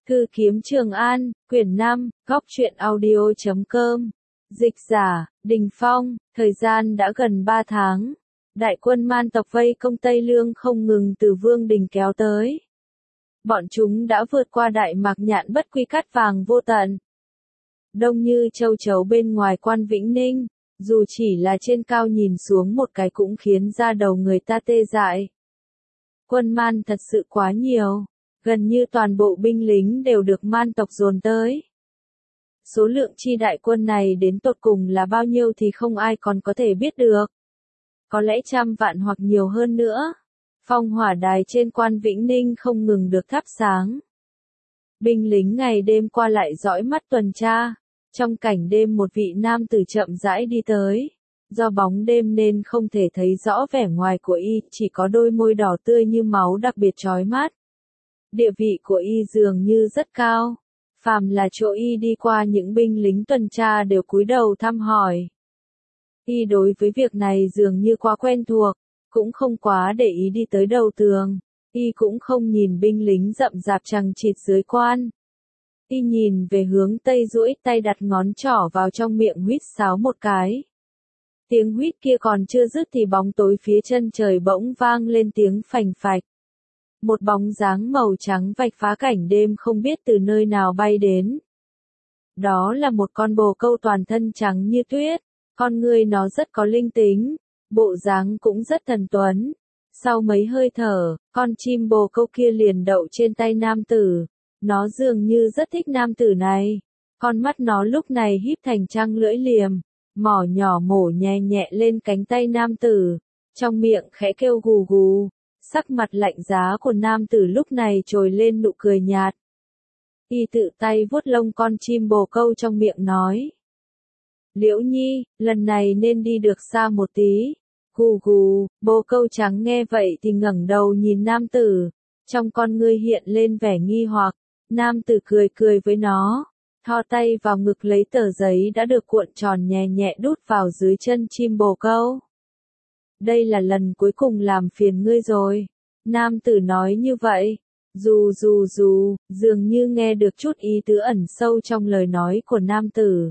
Thư kiếm Trường An, quyển 5, góc truyện audio.com. Dịch giả, Đình Phong, thời gian đã gần 3 tháng. Đại quân man tộc vây công Tây Lương không ngừng từ Vương Đình kéo tới. Bọn chúng đã vượt qua Đại Mạc Nhạn bất quy cát vàng vô tận. Đông như châu chấu bên ngoài quan Vĩnh Ninh, dù chỉ là trên cao nhìn xuống một cái cũng khiến da đầu người ta tê dại. Quân man thật sự quá nhiều. Gần như toàn bộ binh lính đều được man tộc dồn tới. Số lượng chi đại quân này đến tột cùng là bao nhiêu thì không ai còn có thể biết được. Có lẽ trăm vạn hoặc nhiều hơn nữa. Phong hỏa đài trên quan Vĩnh Ninh không ngừng được thắp sáng. Binh lính ngày đêm qua lại dõi mắt tuần tra. Trong cảnh đêm một vị nam tử chậm rãi đi tới. Do bóng đêm nên không thể thấy rõ vẻ ngoài của y, chỉ có đôi môi đỏ tươi như máu đặc biệt chói mắt. Địa vị của y dường như rất cao. Phàm là chỗ y đi qua những binh lính tuần tra đều cúi đầu thăm hỏi. Y đối với việc này dường như quá quen thuộc, cũng không quá để ý đi tới đầu tường. Y cũng không nhìn binh lính rậm rạp chằng chịt dưới quan. Y nhìn về hướng tây duỗi tay đặt ngón trỏ vào trong miệng huýt sáo một cái. Tiếng huýt kia còn chưa dứt thì bóng tối phía chân trời bỗng vang lên tiếng phành phạch. Một bóng dáng màu trắng vạch phá cảnh đêm không biết từ nơi nào bay đến. Đó là một con bồ câu toàn thân trắng như tuyết, con người nó rất có linh tính, bộ dáng cũng rất thần tuấn. Sau mấy hơi thở, con chim bồ câu kia liền đậu trên tay nam tử, nó dường như rất thích nam tử này. Con mắt nó lúc này híp thành trăng lưỡi liềm, mỏ nhỏ mổ nhẹ nhẹ lên cánh tay nam tử, trong miệng khẽ kêu gù gù. Sắc mặt lạnh giá của nam tử lúc này trồi lên nụ cười nhạt. Y tự tay vuốt lông con chim bồ câu trong miệng nói. Liễu Nhi, lần này nên đi được xa một tí. Gù gù, bồ câu trắng nghe vậy thì ngẩng đầu nhìn nam tử. Trong con ngươi hiện lên vẻ nghi hoặc. Nam tử cười cười với nó. Thò tay vào ngực lấy tờ giấy đã được cuộn tròn nhẹ nhẹ đút vào dưới chân chim bồ câu. Đây là lần cuối cùng làm phiền ngươi rồi. Nam tử nói như vậy. Dường như nghe được chút ý tứ ẩn sâu trong lời nói của nam tử.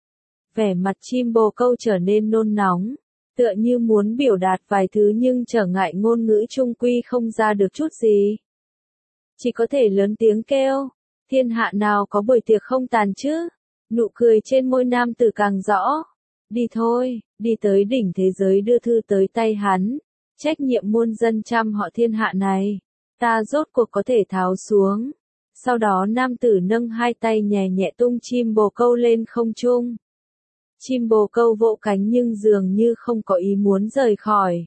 Vẻ mặt chim bồ câu trở nên nôn nóng. Tựa như muốn biểu đạt vài thứ nhưng trở ngại ngôn ngữ trung quy không ra được chút gì. Chỉ có thể lớn tiếng kêu. Thiên hạ nào có buổi tiệc không tàn chứ? Nụ cười trên môi nam tử càng rõ. Đi thôi, đi tới đỉnh thế giới đưa thư tới tay hắn. Trách nhiệm muôn dân trăm họ thiên hạ này, ta rốt cuộc có thể tháo xuống. Sau đó nam tử nâng hai tay nhẹ nhẹ tung chim bồ câu lên không trung. Chim bồ câu vỗ cánh nhưng dường như không có ý muốn rời khỏi.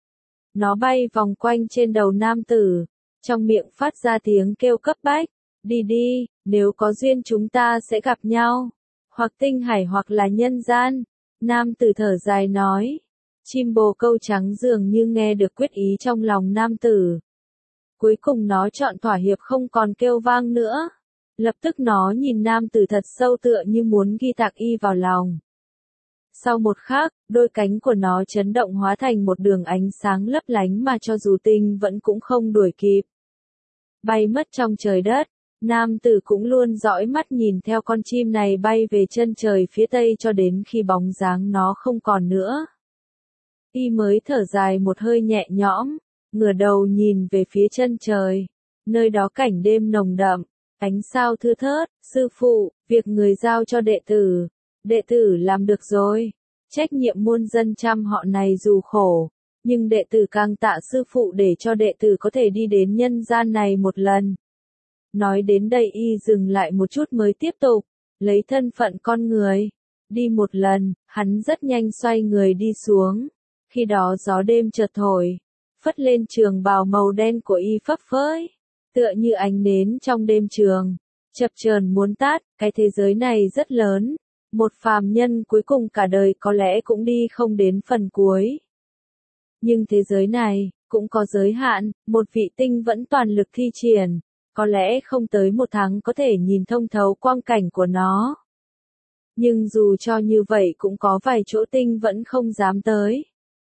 Nó bay vòng quanh trên đầu nam tử, trong miệng phát ra tiếng kêu cấp bách. Đi đi, nếu có duyên chúng ta sẽ gặp nhau. Hoặc tinh hải hoặc là nhân gian. Nam tử thở dài nói. Chim bồ câu trắng dường như nghe được quyết ý trong lòng nam tử. Cuối cùng nó chọn thỏa hiệp không còn kêu vang nữa. Lập tức nó nhìn nam tử thật sâu tựa như muốn ghi tạc y vào lòng. Sau một khắc, đôi cánh của nó chấn động hóa thành một đường ánh sáng lấp lánh mà cho dù tinh vẫn cũng không đuổi kịp. Bay mất trong trời đất. Nam tử cũng luôn dõi mắt nhìn theo con chim này bay về chân trời phía tây cho đến khi bóng dáng nó không còn nữa. Y mới thở dài một hơi nhẹ nhõm, ngửa đầu nhìn về phía chân trời. Nơi đó cảnh đêm nồng đậm, ánh sao thưa thớt. Sư phụ, việc người giao cho đệ tử làm được rồi. Trách nhiệm muôn dân trăm họ này dù khổ, nhưng đệ tử càng tạ sư phụ để cho đệ tử có thể đi đến nhân gian này một lần. Nói đến đây y dừng lại một chút mới tiếp tục, lấy thân phận con người. Đi một lần, hắn rất nhanh xoay người đi xuống. Khi đó gió đêm chợt thổi, phất lên trường bào màu đen của y phấp phới, tựa như ánh nến trong đêm trường, chập chờn muốn tắt. Cái thế giới này rất lớn, một phàm nhân cuối cùng cả đời có lẽ cũng đi không đến phần cuối. Nhưng thế giới này, cũng có giới hạn, một vị tinh vẫn toàn lực thi triển, có lẽ không tới một tháng có thể nhìn thông thấu quang cảnh của nó. Nhưng dù cho như vậy cũng có vài chỗ tinh vẫn không dám tới.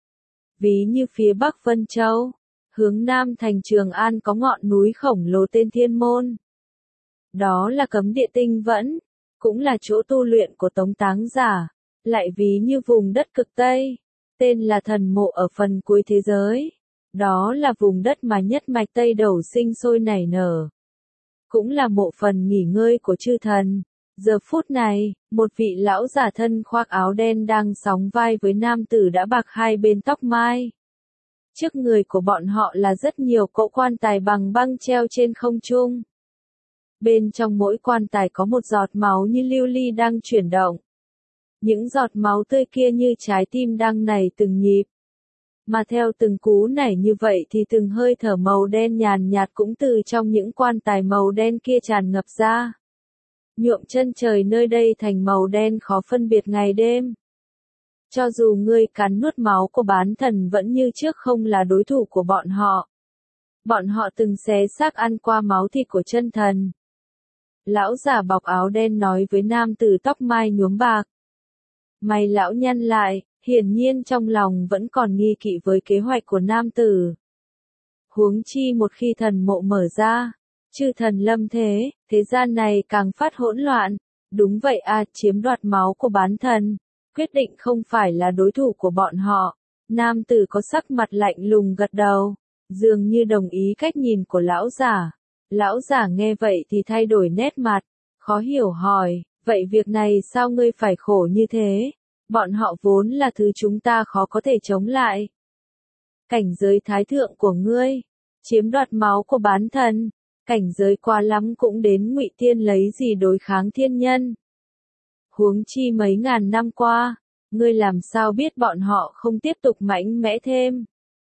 Ví như phía Bắc Vân Châu, hướng Nam thành Trường An có ngọn núi khổng lồ tên Thiên Môn. Đó là cấm địa tinh vẫn, cũng là chỗ tu luyện của Tống Táng giả, lại ví như vùng đất cực Tây, tên là thần mộ ở phần cuối thế giới. Đó là vùng đất mà nhất mạch Tây Đầu sinh sôi nảy nở. Cũng là mộ phần nghỉ ngơi của chư thần. Giờ phút này, một vị lão giả thân khoác áo đen đang sóng vai với nam tử đã bạc hai bên tóc mai. Trước người của bọn họ là rất nhiều cỗ quan tài bằng băng treo trên không trung. Bên trong mỗi quan tài có một giọt máu như lưu ly đang chuyển động. Những giọt máu tươi kia như trái tim đang nảy từng nhịp. Mà theo từng cú nảy như vậy thì từng hơi thở màu đen nhàn nhạt cũng từ trong những quan tài màu đen kia tràn ngập ra. Nhuộm chân trời nơi đây thành màu đen khó phân biệt ngày đêm. Cho dù ngươi cắn nuốt máu của bán thần vẫn như trước không là đối thủ của bọn họ. Bọn họ từng xé xác ăn qua máu thịt của chân thần. Lão giả bọc áo đen nói với nam tử tóc mai nhuốm bạc. Mày lão nhăn lại, hiển nhiên trong lòng vẫn còn nghi kỵ với kế hoạch của nam tử. Huống chi một khi thần mộ mở ra, chư thần lâm thế, thế gian này càng phát hỗn loạn. Đúng vậy à, chiếm đoạt máu của bán thần, quyết định không phải là đối thủ của bọn họ. Nam tử có sắc mặt lạnh lùng gật đầu, dường như đồng ý cách nhìn của lão giả. Lão giả nghe vậy thì thay đổi nét mặt, khó hiểu hỏi, vậy việc này sao ngươi phải khổ như thế? Bọn họ vốn là thứ chúng ta khó có thể chống lại. Cảnh giới thái thượng của ngươi, chiếm đoạt máu của bán thần, cảnh giới quá lắm cũng đến Ngụy Tiên lấy gì đối kháng thiên nhân. Huống chi mấy ngàn năm qua, ngươi làm sao biết bọn họ không tiếp tục mạnh mẽ thêm?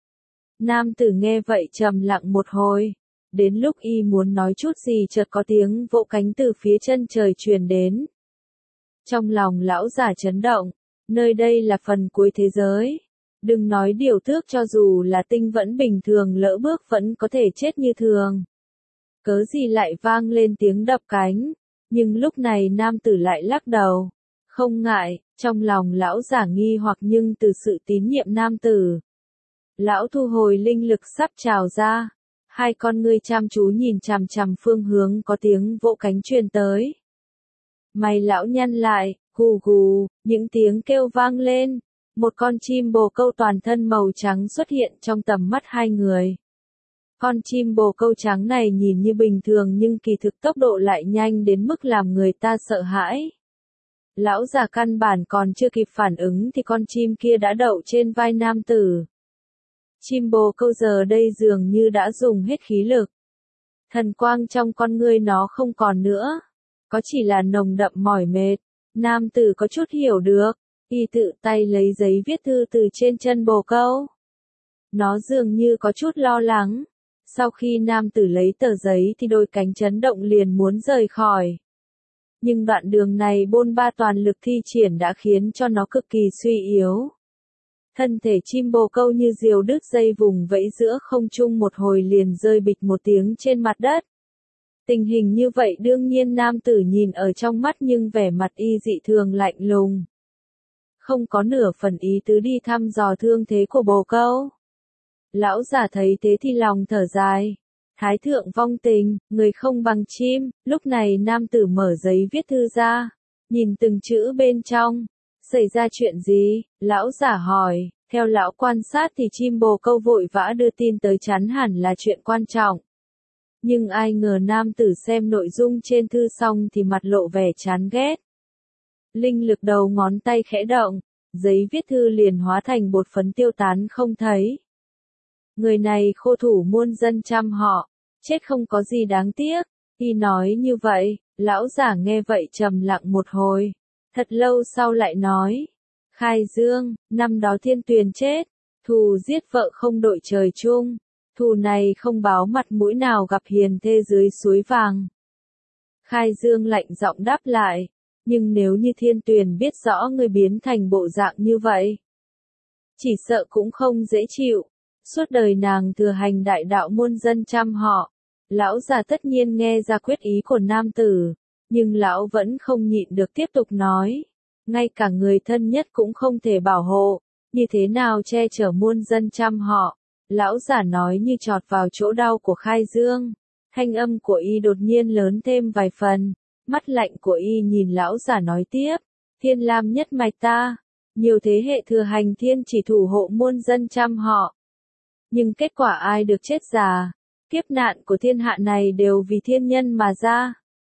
Nam tử nghe vậy trầm lặng một hồi. Đến lúc y muốn nói chút gì chợt có tiếng vỗ cánh từ phía chân trời truyền đến. Trong lòng lão giả chấn động, nơi đây là phần cuối thế giới. Đừng nói điều tước cho dù là tinh vẫn bình thường lỡ bước vẫn có thể chết như thường. Cớ gì lại vang lên tiếng đập cánh, nhưng lúc này nam tử lại lắc đầu. Không ngại, trong lòng lão giả nghi hoặc nhưng từ sự tín nhiệm nam tử. Lão thu hồi linh lực sắp trào ra. Hai con ngươi chăm chú nhìn chằm chằm phương hướng có tiếng vỗ cánh truyền tới. Mày lão nhăn lại, gù gù, những tiếng kêu vang lên. Một con chim bồ câu toàn thân màu trắng xuất hiện trong tầm mắt hai người. Con chim bồ câu trắng này nhìn như bình thường nhưng kỳ thực tốc độ lại nhanh đến mức làm người ta sợ hãi. Lão già căn bản còn chưa kịp phản ứng thì con chim kia đã đậu trên vai nam tử. Chim bồ câu giờ đây dường như đã dùng hết khí lực. Thần quang trong con ngươi nó không còn nữa. Có chỉ là nồng đậm mỏi mệt. Nam tử có chút hiểu được. Y tự tay lấy giấy viết thư từ trên chân bồ câu. Nó dường như có chút lo lắng. Sau khi nam tử lấy tờ giấy thì đôi cánh chấn động liền muốn rời khỏi. Nhưng đoạn đường này bôn ba toàn lực thi triển đã khiến cho nó cực kỳ suy yếu. Thân thể chim bồ câu như diều đứt dây vùng vẫy giữa không trung một hồi liền rơi bịch một tiếng trên mặt đất. Tình hình như vậy đương nhiên nam tử nhìn ở trong mắt nhưng vẻ mặt y dị thường lạnh lùng. Không có nửa phần ý tứ đi thăm dò thương thế của bồ câu. Lão giả thấy thế thì lòng thở dài. Thái thượng vong tình, người không bằng chim. Lúc này nam tử mở giấy viết thư ra. Nhìn từng chữ bên trong. Xảy ra chuyện gì? Lão giả hỏi. Theo lão quan sát thì chim bồ câu vội vã đưa tin tới chắn hẳn là chuyện quan trọng. Nhưng ai ngờ nam tử xem nội dung trên thư xong thì mặt lộ vẻ chán ghét. Linh lực đầu ngón tay khẽ động, giấy viết thư liền hóa thành bột phấn tiêu tán không thấy. Người này khô thủ muôn dân trăm họ, chết không có gì đáng tiếc. Y nói như vậy, lão giả nghe vậy trầm lặng một hồi. Thật lâu sau lại nói. Khai Dương, năm đó Thiên Tuyền chết, thù giết vợ không đội trời chung, thù này không báo mặt mũi nào gặp hiền thê dưới suối vàng. Khai Dương lạnh giọng đáp lại, nhưng nếu như Thiên Tuyền biết rõ người biến thành bộ dạng như vậy, chỉ sợ cũng không dễ chịu, suốt đời nàng thừa hành đại đạo muôn dân trăm họ. Lão già tất nhiên nghe ra quyết ý của nam tử, nhưng lão vẫn không nhịn được tiếp tục nói. Ngay cả người thân nhất cũng không thể bảo hộ, như thế nào che chở muôn dân trăm họ. Lão giả nói như chọt vào chỗ đau của Khai Dương. Thanh âm của y đột nhiên lớn thêm vài phần, mắt lạnh của y nhìn lão giả nói tiếp, Thiên Lam nhất mạch ta, nhiều thế hệ thừa hành thiên chỉ thủ hộ muôn dân trăm họ. Nhưng kết quả ai được chết già, kiếp nạn của thiên hạ này đều vì thiên nhân mà ra.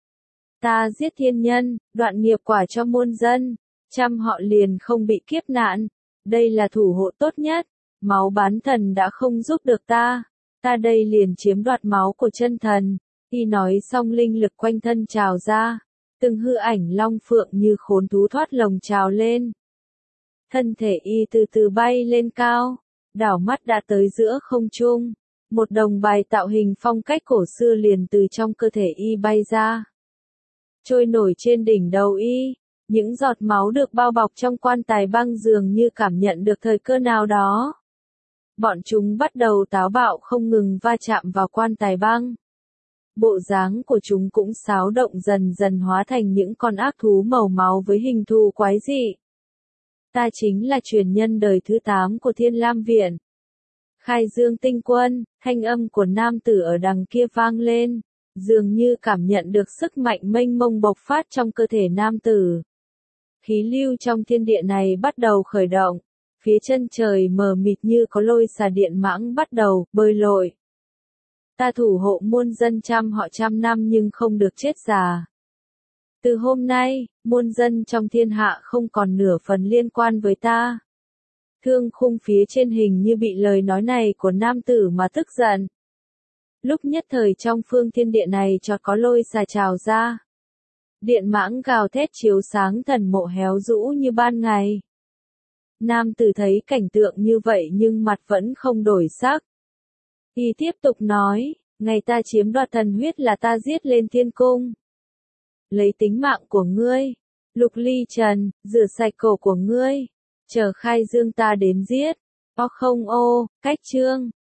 Ta giết thiên nhân, đoạn nghiệp quả cho muôn dân, trăm họ liền không bị kiếp nạn, đây là thủ hộ tốt nhất, máu bán thần đã không giúp được ta đây liền chiếm đoạt máu của chân thần. Y nói xong linh lực quanh thân trào ra, từng hư ảnh long phượng như khốn thú thoát lồng trào lên. Thân thể y từ từ bay lên cao, đảo mắt đã tới giữa không trung, một đồng bài tạo hình phong cách cổ xưa liền từ trong cơ thể y bay ra. Trôi nổi trên đỉnh đầu y, những giọt máu được bao bọc trong quan tài băng dường như cảm nhận được thời cơ nào đó. Bọn chúng bắt đầu táo bạo không ngừng va chạm vào quan tài băng. Bộ dáng của chúng cũng xáo động dần dần hóa thành những con ác thú màu máu với hình thù quái dị. Ta chính là truyền nhân đời thứ 8 của Thiên Lam Viện. Khai Dương Tinh Quân, thanh âm của nam tử ở đằng kia vang lên, dường như cảm nhận được sức mạnh mênh mông bộc phát trong cơ thể nam tử. Khí lưu trong thiên địa này bắt đầu khởi động, phía chân trời mờ mịt như có lôi xà điện mãng bắt đầu bơi lội. Ta thủ hộ muôn dân trăm họ trăm năm nhưng không được chết già. Từ hôm nay, muôn dân trong thiên hạ không còn nửa phần liên quan với ta. Thương khung phía trên hình như bị lời nói này của nam tử mà tức giận. Lúc nhất thời trong phương thiên địa này cho có lôi xà trào ra. Điện mãng gào thét chiếu sáng thần mộ héo rũ như ban ngày. Nam tử thấy cảnh tượng như vậy nhưng mặt vẫn không đổi sắc. Y tiếp tục nói, ngày ta chiếm đoạt thần huyết là ta giết lên thiên cung. Lấy tính mạng của ngươi, Lục Ly Trần, rửa sạch cổ của ngươi, chờ Khai Dương ta đến giết. Cách chương